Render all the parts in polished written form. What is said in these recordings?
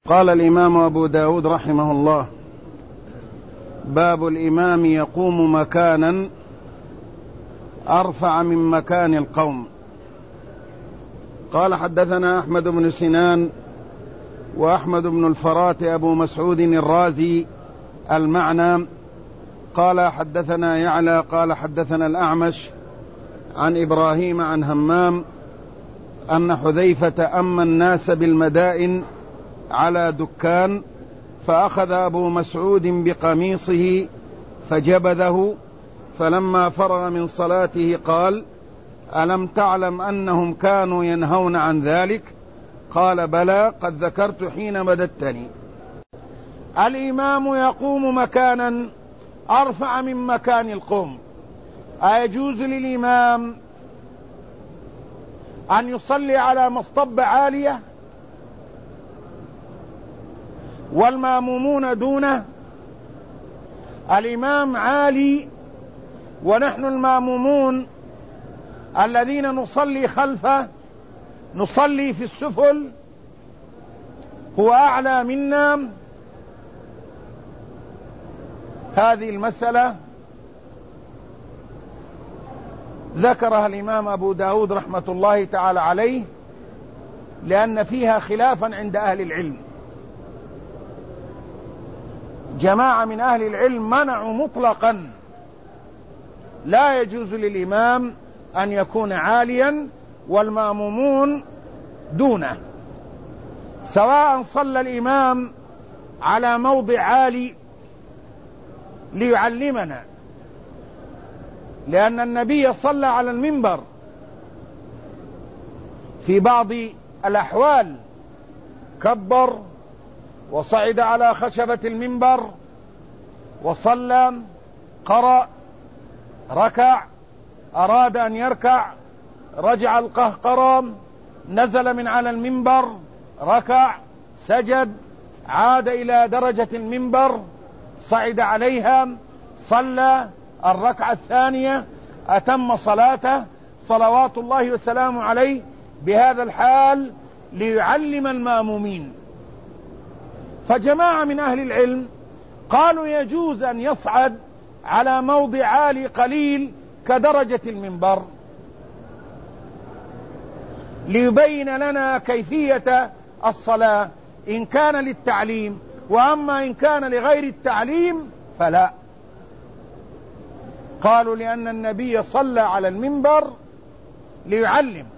قال الإمام أبو داود رحمه الله: باب الإمام يقوم مكانا أرفع من مكان القوم. قال: حدثنا أحمد بن سنان وأحمد بن الفرات أبو مسعود الرازي المعنى. قال: حدثنا يعلى قال: حدثنا الأعمش عن إبراهيم عن همام أن حذيفة أما الناس بالمدائن على دكان، فأخذ أبو مسعود بقميصه فجبذه، فلما فرغ من صلاته قال: ألم تعلم أنهم كانوا ينهون عن ذلك؟ قال: بلى، قد ذكرت حين مددتني. الإمام يقوم مكانا أرفع من مكان القوم. أيجوز للإمام أن يصلي على مصطبة عالية والمامومون دونه؟ الإمام عالي ونحن المامومون الذين نصلي خلفه نصلي في السفل، هو أعلى منا. هذه المسألة ذكرها الإمام أبو داود رحمة الله تعالى عليه لأن فيها خلافا عند أهل العلم. جماعة من أهل العلم منعوا مطلقا، لا يجوز للإمام أن يكون عاليا والمامومون دونه، سواء صلى الإمام على موضع عالي ليعلمنا، لأن النبي صلى على المنبر في بعض الأحوال، كبر وصعد على خشبة المنبر وصلى، قرأ، ركع، أراد أن يركع، رجع القهقرى، نزل من على المنبر، ركع، سجد، عاد إلى درجة المنبر، صعد عليها، صلى الركعة الثانية، أتم صلاته صلوات الله وسلامه عليه بهذا الحال ليعلم المامومين. فجماعة من أهل العلم قالوا يجوز أن يصعد على موضع عالي قليل كدرجة المنبر ليبين لنا كيفية الصلاة إن كان للتعليم، وأما إن كان لغير التعليم فلا. قالوا لأن النبي صلى على المنبر ليعلم،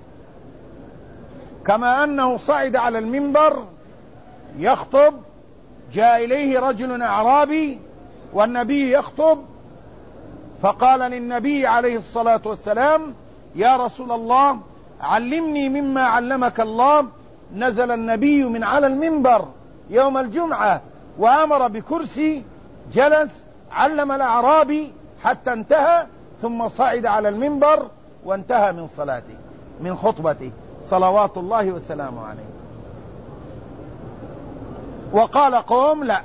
كما أنه صعد على المنبر يخطب، جاء إليه رجل أعرابي والنبي يخطب، فقال للنبي عليه الصلاة والسلام: يا رسول الله علمني مما علمك الله. نزل النبي من على المنبر يوم الجمعة وأمر بكرسي، جلس، علم الأعرابي حتى انتهى، ثم صعد على المنبر وانتهى من صلاته من خطبته صلوات الله وسلامه عليه. وقال قوم: لا،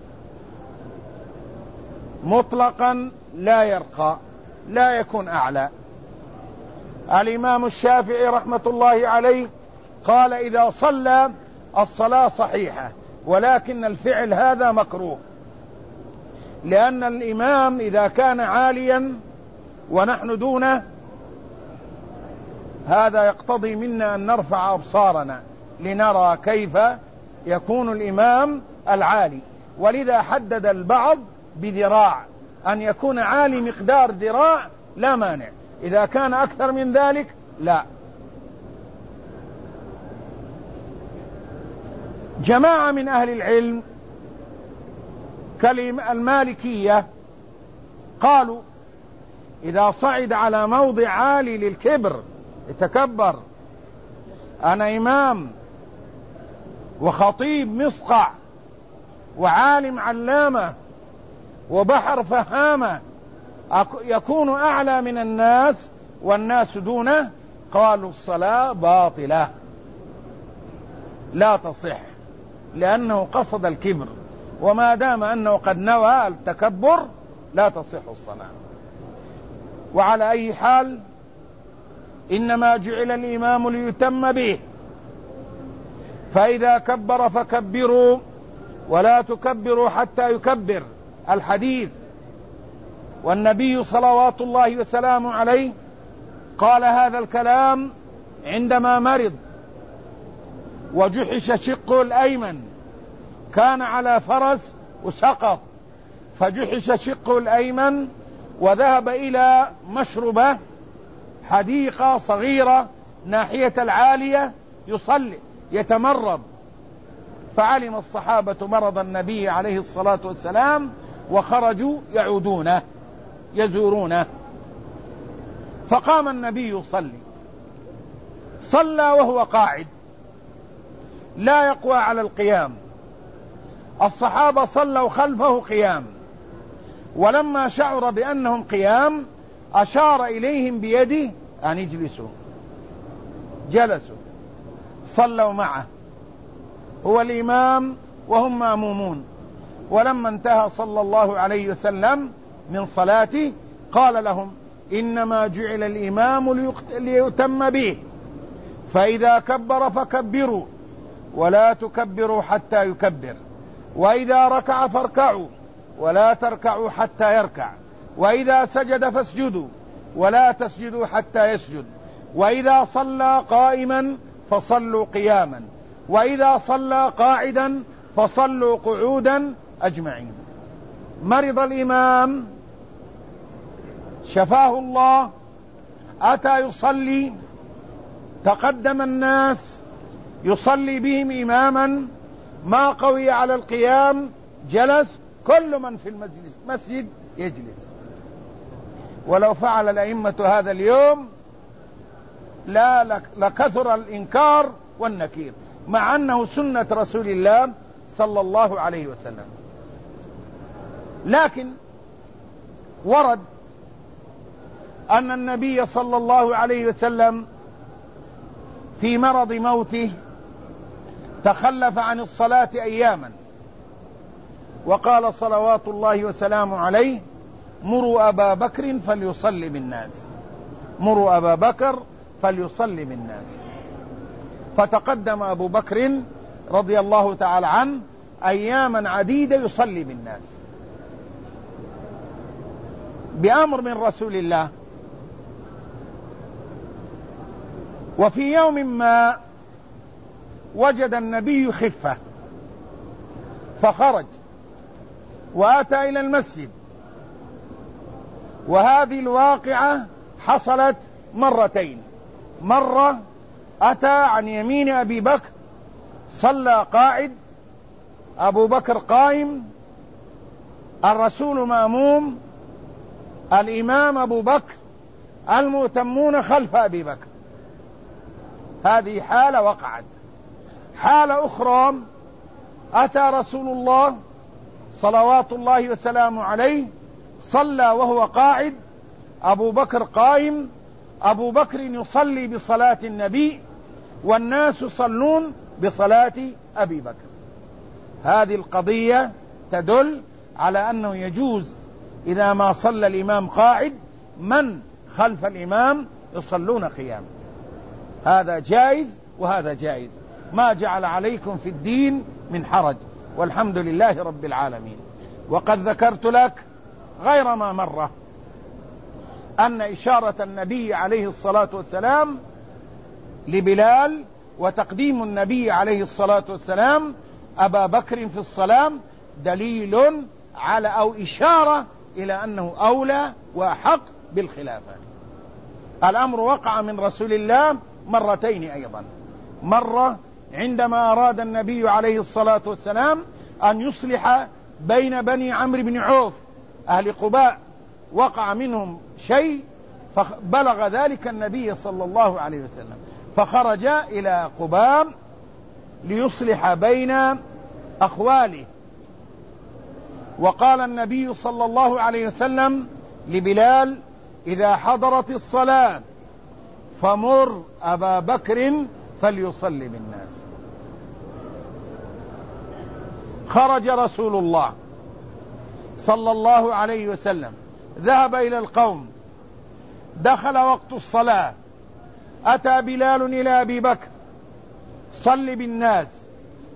مطلقا لا يرقى، لا يكون أعلى. الإمام الشافعي رحمة الله عليه قال: إذا صلى الصلاة صحيحة، ولكن الفعل هذا مكروه، لأن الإمام إذا كان عاليا ونحن دونه هذا يقتضي منا أن نرفع أبصارنا لنرى كيف يكون الإمام العالي، ولذا حدد البعض بذراع، أن يكون عالي مقدار ذراع لا مانع، إذا كان أكثر من ذلك لا. جماعة من أهل العلم كالمالكية قالوا: إذا صعد على موضع عالي للكبر يتكبر، أنا إمام وخطيب مصقع وعالم علامة وبحر فهامة، يكون أعلى من الناس والناس دونه، قالوا الصلاة باطلة لا تصح، لأنه قصد الكبر، وما دام أنه قد نوى التكبر لا تصح الصلاة. وعلى أي حال إنما جعل الإمام ليتم به، فإذا كبر فكبروا ولا تكبروا حتى يكبر. الحديث. والنبي صلوات الله وسلامه عليه قال هذا الكلام عندما مرض وجحش شقه الأيمن، كان على فرس وسقط، فجحش شقه الأيمن وذهب إلى مشربة حديقة صغيرة ناحية العالية يصلي يتمرض، فعلم الصحابة مرض النبي عليه الصلاة والسلام وخرجوا يعودونه يزورونه، فقام النبي يصلي، صلى وهو قاعد لا يقوى على القيام، الصحابة صلوا خلفه قيام، ولما شعر بأنهم قيام أشار إليهم بيده أن اجلسوا، جلسوا صلوا معه، هو الإمام وهم مأمومون. ولما انتهى صلى الله عليه وسلم من صلاته قال لهم إنما جعل الإمام ليؤتم به، فإذا كبر فكبروا ولا تكبروا حتى يكبر، وإذا ركع فاركعوا ولا تركعوا حتى يركع، وإذا سجد فاسجدوا ولا تسجدوا حتى يسجد، وإذا صلى قائما فصلوا قياما، وإذا صلى قاعدا فصلوا قعودا أجمعين. مرض الإمام شفاه الله، أتى يصلي، تقدم الناس يصلي بهم إماما، ما قوي على القيام جلس، كل من في المسجد يجلس. ولو فعل الأئمة هذا اليوم لكثر الإنكار والنكير، مع أنه سنة رسول الله صلى الله عليه وسلم. لكن ورد أن النبي صلى الله عليه وسلم في مرض موته تخلف عن الصلاة أياما، وقال صلوات الله وسلامه عليه مروا أبا بكر فليصلي بالناس، مروا أبا بكر فليصلي بالناس. فتقدم أبو بكر رضي الله تعالى عنه أياما عديدة يصلي بالناس بأمر من رسول الله. وفي يوم ما وجد النبي خفة فخرج وأتى إلى المسجد، وهذه الواقعة حصلت مرتين، مرة أتى عن يمين أبي بكر صلى قاعد، أبو بكر قائم، الرسول مأموم، الإمام أبو بكر، المؤتمون خلف أبي بكر. هذه حالة وقعت. حالة أخرى أتى رسول الله صلوات الله وسلامه عليه صلى وهو قاعد، أبو بكر قائم، أبو بكر يصلي بصلاة النبي والناس يصلون بصلاة أبي بكر. هذه القضية تدل على أنه يجوز إذا ما صلى الإمام قاعد من خلف الإمام يصلون قيام، هذا جائز وهذا جائز، ما جعل عليكم في الدين من حرج، والحمد لله رب العالمين. وقد ذكرت لك غير ما مرة أن إشارة النبي عليه الصلاة والسلام لبلال وتقديم النبي عليه الصلاة والسلام أبا بكر في الصلاة دليل على أو إشارة إلى أنه أولى وأحق بالخلافة. الأمر وقع من رسول الله مرتين أيضا، مرة عندما أراد النبي عليه الصلاة والسلام أن يصلح بين بني عمرو بن عوف أهل قباء، وقع منهم شيء فبلغ ذلك النبي صلى الله عليه وسلم، فخرج إلى قباء ليصلح بين أخواله، وقال النبي صلى الله عليه وسلم لبلال إذا حضرت الصلاة فمر أبا بكر فليصلي بالناس. خرج رسول الله صلى الله عليه وسلم ذهب إلى القوم، دخل وقت الصلاة، أتى بلال إلى أبي بكر صل بالناس،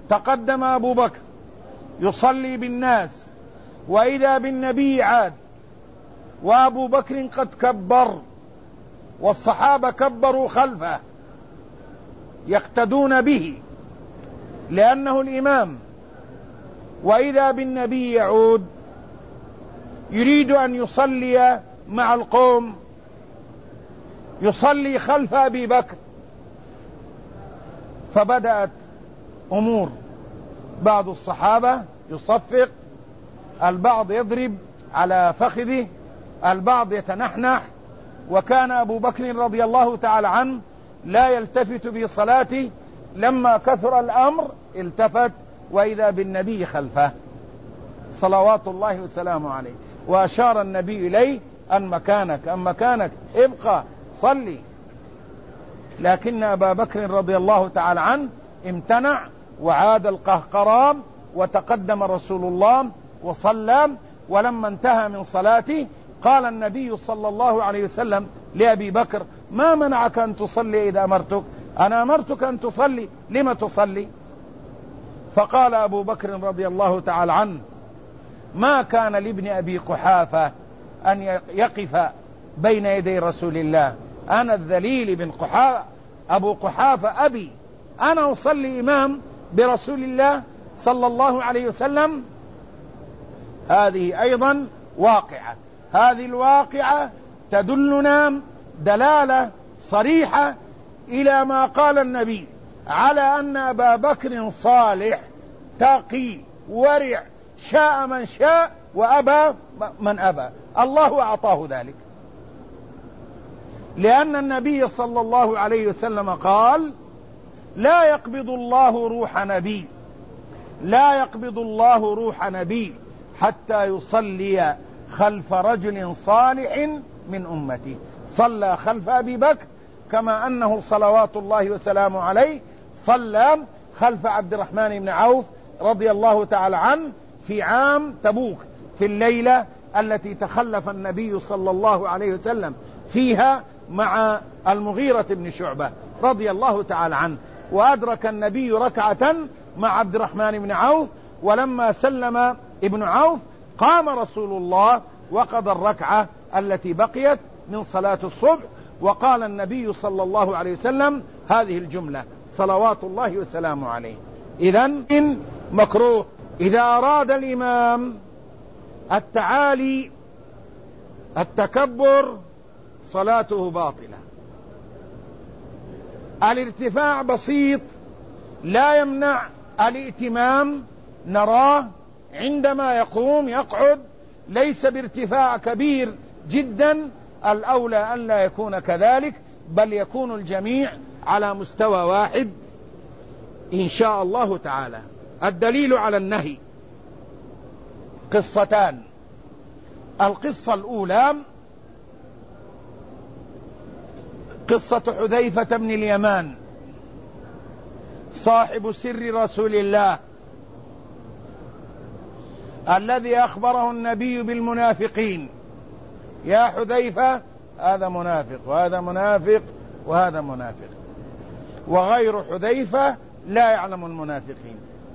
تقدم أبو بكر يصلي بالناس، وإذا بالنبي عاد وأبو بكر قد كبر والصحابة كبروا خلفه يقتدون به لأنه الإمام، وإذا بالنبي يعود يريد أن يصلي مع القوم، يصلي خلف أبي بكر. فبدأت أمور، بعض الصحابة يصفق، البعض يضرب على فخذه، البعض يتنحنح. وكان أبو بكر رضي الله تعالى عنه لا يلتفت في صلاته، لما كثر الأمر التفت وإذا بالنبي خلفه صلوات الله وسلامه عليه، وأشار النبي إليه أن مكانك ابقى صلي. لكن أبا بكر رضي الله تعالى عنه امتنع وعاد القهقرام، وتقدم رسول الله وصلى. ولما انتهى من صلاته قال النبي صلى الله عليه وسلم لأبي بكر: ما منعك أن تصلي إذا أمرتك؟ أنا أمرتك أن تصلي، لم تصلي؟ فقال أبو بكر رضي الله تعالى عنه: ما كان لابن أبي قحافة أن يقف بين يدي رسول الله، أنا الذليل بن قحافة، أبو قحافة أبي، أنا أصلي إمام برسول الله صلى الله عليه وسلم. هذه أيضا واقعة، هذه الواقعة تدلنا دلالة صريحة إلى ما قال النبي على أن أبا بكر صالح تقي ورع، شاء من شاء وأبى من أبى، الله أعطاه ذلك، لأن النبي صلى الله عليه وسلم قال: لا يقبض الله روح نبي، لا يقبض الله روح نبي حتى يصلي خلف رجل صالح من أمتي. صلى خلف أبي بكر كما أنه صلوات الله وسلامه عليه صلى خلف عبد الرحمن بن عوف رضي الله تعالى عنه في عام تبوك، في الليلة التي تخلف النبي صلى الله عليه وسلم فيها مع المغيرة بن شعبة رضي الله تعالى عنه، وأدرك النبي ركعة مع عبد الرحمن بن عوف، ولما سلم ابن عوف قام رسول الله وقضى الركعة التي بقيت من صلاة الصبح، وقال النبي صلى الله عليه وسلم هذه الجملة صلوات الله وسلامه عليه. إذن مكروه إذا أراد الإمام التعالي التكبر صلاته باطلة. الارتفاع بسيط لا يمنع الائتمام، نراه عندما يقوم يقعد ليس بارتفاع كبير جدا، الأولى أن لا يكون كذلك، بل يكون الجميع على مستوى واحد إن شاء الله تعالى. الدليل على النهي قصتان. القصة الأولى قصة حذيفة بن اليمان صاحب سر رسول الله الذي أخبره النبي بالمنافقين: يا حذيفة هذا منافق وهذا منافق وهذا منافق، وغير حذيفة لا يعلم المنافقين،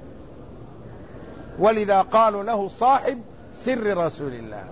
ولذا قالوا له صاحب سر رسول الله.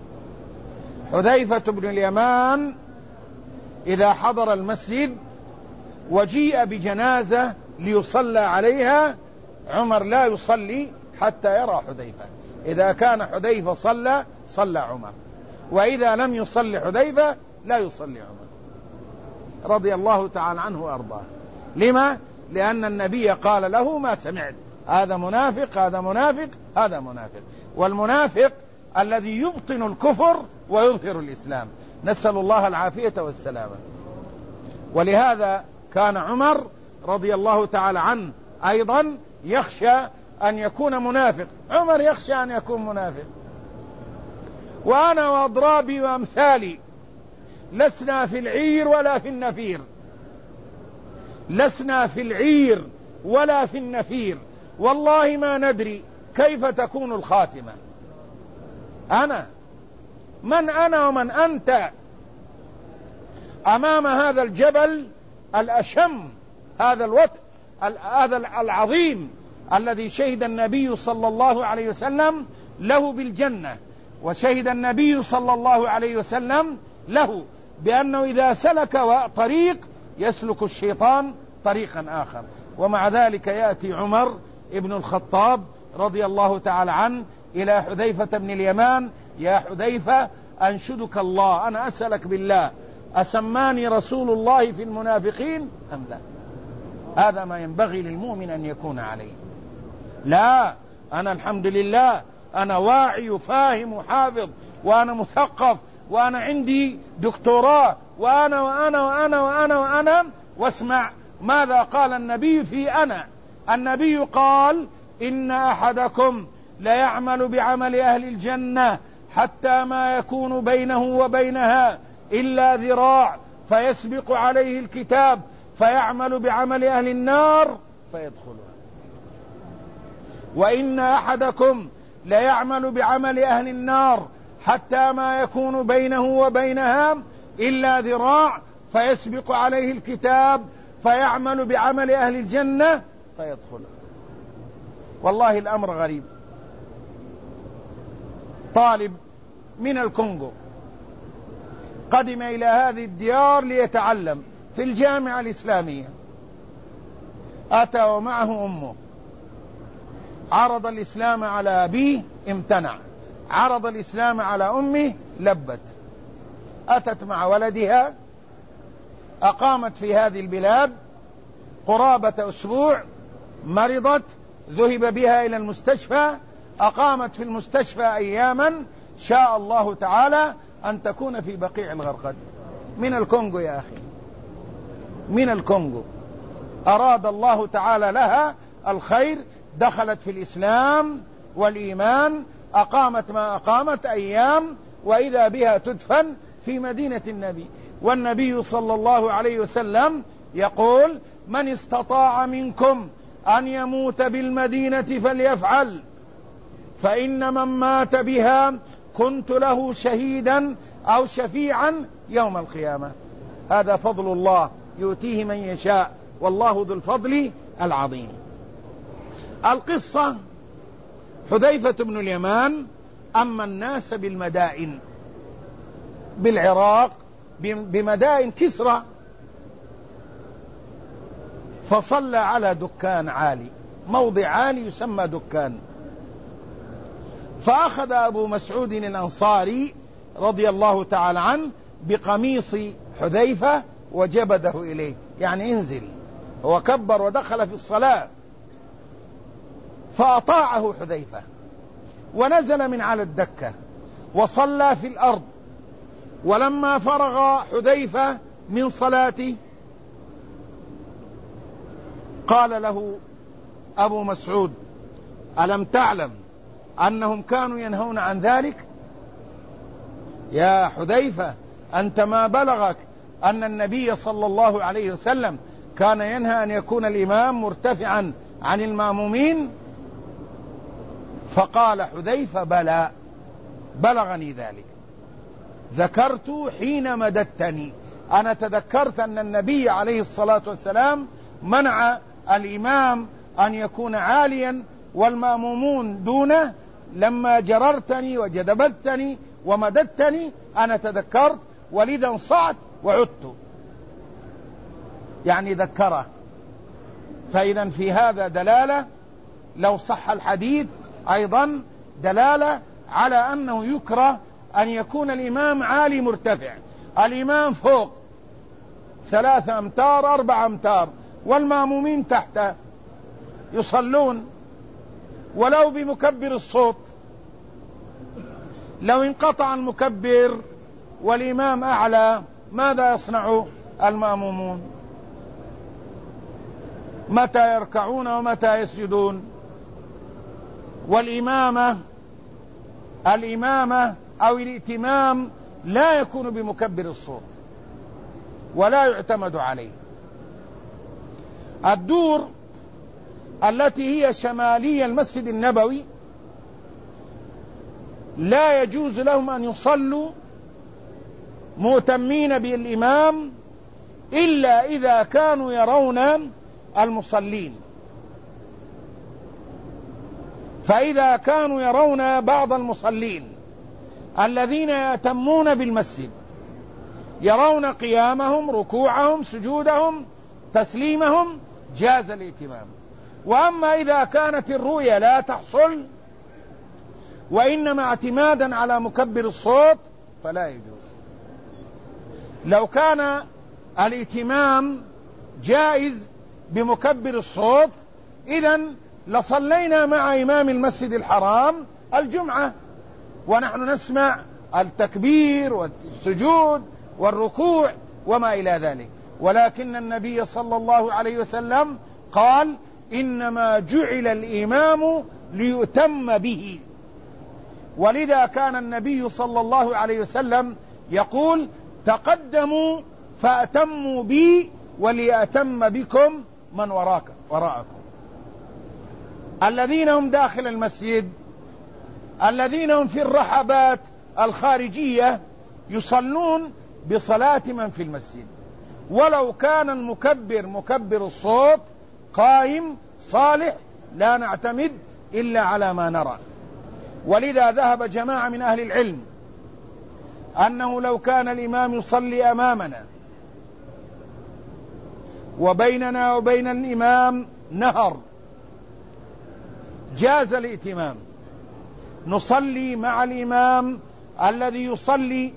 حذيفة بن اليمان إذا حضر المسجد وجيء بجنازة ليصلى عليها، عمر لا يصلي حتى يرى حذيفة، إذا كان حذيفة صلى عمر، وإذا لم يصلي حذيفة لا يصلي عمر رضي الله تعالى عنه وأرضاه. لما؟ لأن النبي قال له: ما سمعت، هذا منافق هذا منافق هذا منافق. والمنافق الذي يبطن الكفر ويظهر الإسلام، نسأل الله العافية والسلامة. ولهذا كان عمر رضي الله تعالى عنه أيضا يخشى أن يكون منافق، عمر يخشى أن يكون منافق. وأنا وأضرابي وأمثالي لسنا في العير ولا في النفير، لسنا في العير ولا في النفير، والله ما ندري كيف تكون الخاتمة. من أنا ومن أنت أمام هذا الجبل الأشم، هذا الوطء هذا العظيم الذي شهد النبي صلى الله عليه وسلم له بالجنة، وشهد النبي صلى الله عليه وسلم له بأنه إذا سلك طريق يسلك الشيطان طريقا آخر. ومع ذلك يأتي عمر ابن الخطاب رضي الله تعالى عنه إلى حذيفة بن اليمان: يا حذيفة أنشدك الله، أنا أسألك بالله، أسماني رسول الله في المنافقين أم لا؟ هذا ما ينبغي للمؤمن أن يكون عليه. لا، أنا الحمد لله أنا واعي وفاهم وحافظ وأنا مثقف وأنا عندي دكتوراه وأنا وأنا وأنا وأنا وأنا. واسمع ماذا قال النبي في أنا. النبي قال: إن أحدكم ليعمل بعمل أهل الجنة حتى ما يكون بينه وبينها إلا ذراع فيسبق عليه الكتاب فيعمل بعمل أهل النار فيدخلها. وإن أحدكم ليعمل بعمل أهل النار حتى ما يكون بينه وبينها إلا ذراع فيسبق عليه الكتاب فيعمل بعمل أهل الجنة فيدخلها. والله الأمر غريب. طالب من الكونغو قدم إلى هذه الديار ليتعلم في الجامعة الإسلامية، أتى ومعه أمه، عرض الإسلام على أبيه امتنع، عرض الإسلام على أمه لبت. أتت مع ولدها، أقامت في هذه البلاد قرابة أسبوع، مرضت، ذهب بها إلى المستشفى، أقامت في المستشفى أياما، شاء الله تعالى أن تكون في بقيع الغرقد. من الكونغو يا أخي، من الكونغو، أراد الله تعالى لها الخير، دخلت في الإسلام والإيمان، أقامت ما أقامت أيام، وإذا بها تدفن في مدينة النبي. والنبي صلى الله عليه وسلم يقول: من استطاع منكم أن يموت بالمدينة فليفعل، فإن من مات بها كنت له شهيدا أو شفيعا يوم القيامة. هذا فضل الله يؤتيه من يشاء، والله ذو الفضل العظيم. القصة: حذيفة بن اليمان أما الناس بالمدائن بالعراق، بمدائن كسرى، فصلى على دكان عالي، موضع عالي يسمى دكان، فأخذ أبو مسعود الأنصاري رضي الله تعالى عنه بقميص حذيفة وجبده إليه، يعني انزل. هو كبر ودخل في الصلاة، فأطاعه حذيفة ونزل من على الدكة وصلى في الأرض. ولما فرغ حذيفة من صلاته قال له أبو مسعود: ألم تعلم أنهم كانوا ينهون عن ذلك؟ يا حذيفة، أنت ما بلغك أن النبي صلى الله عليه وسلم كان ينهى أن يكون الإمام مرتفعا عن المأمومين؟ فقال حذيفة: بلى، بلغني ذلك، ذكرت حين مددتني، أنا تذكرت أن النبي عليه الصلاة والسلام منع الإمام أن يكون عاليا والمأمومون دونه، لما جررتني وجذبتني ومددتني أنا تذكرت، ولذا انصعت وعدت، يعني ذكره. فإذا في هذا دلالة، لو صح الحديث أيضا دلالة على أنه يكره أن يكون الإمام عالي مرتفع. الإمام فوق 3 أمتار 4 أمتار والمأمومين تحته يصلون، ولو بمكبر الصوت، لو انقطع المكبر والإمام أعلى ماذا يصنع المأمومون؟ متى يركعون ومتى يسجدون؟ والإمامة أو الائتمام لا يكون بمكبر الصوت ولا يعتمد عليه. الدور التي هي شمالية المسجد النبوي لا يجوز لهم أن يصلوا مهتمين بالإمام إلا إذا كانوا يرون المصلين، فإذا كانوا يرون بعض المصلين الذين يأتمون بالمسجد يرون قيامهم، ركوعهم، سجودهم، تسليمهم، جاز الائتمام. وأما إذا كانت الرؤية لا تحصل وإنما اعتمادا على مكبر الصوت فلا يجوز. لو كان الائتمام جائز بمكبر الصوت إذن لصلينا مع إمام المسجد الحرام الجمعة ونحن نسمع التكبير والسجود والركوع وما إلى ذلك، ولكن النبي صلى الله عليه وسلم قال إنما جعل الإمام ليؤتم به، ولذا كان النبي صلى الله عليه وسلم يقول تقدموا فأتموا بي وليأتم بكم من وراءكم. الذين هم داخل المسجد، الذين هم في الرحبات الخارجية يصلون بصلاة من في المسجد، ولو كان المكبر مكبر الصوت قائم صالح لا نعتمد إلا على ما نرى. ولذا ذهب جماعة من أهل العلم أنه لو كان الإمام يصلي أمامنا وبيننا وبين الإمام نهر جاز الائتمام، نصلي مع الإمام الذي يصلي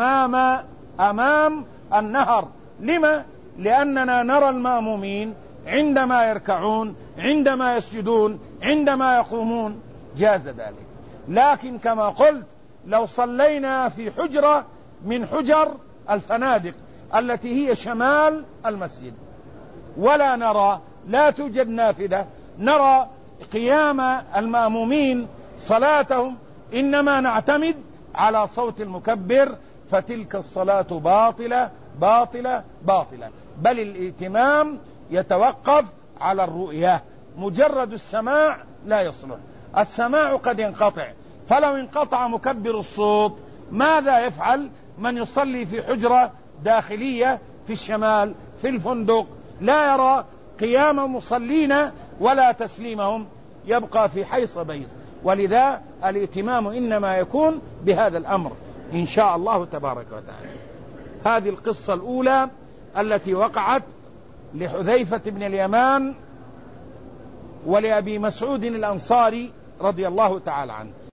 أمام النهر. لما؟ لأننا نرى المأمومين عندما يركعون، عندما يسجدون، عندما يقومون، جاز ذلك. لكن كما قلت لو صلينا في حجرة من حجر الفنادق التي هي شمال المسجد ولا نرى، لا توجد نافذة، نرى قيام المأمومين صلاتهم، إنما نعتمد على صوت المكبر، فتلك الصلاة باطلة باطلة باطلة. بل الائتمام يتوقف على الرؤية، مجرد السماع لا يصلح. السماع قد ينقطع، فلو انقطع مكبر الصوت ماذا يفعل من يصلي في حجرة داخلية في الشمال في الفندق لا يرى قيام مصلين ولا تسليمهم، يبقى في حيص بيص. ولذا الائتمام إنما يكون بهذا الأمر إن شاء الله تبارك وتعالى. هذه القصة الأولى التي وقعت لحذيفة بن اليمان ولأبي مسعود الأنصاري رضي الله تعالى عنه.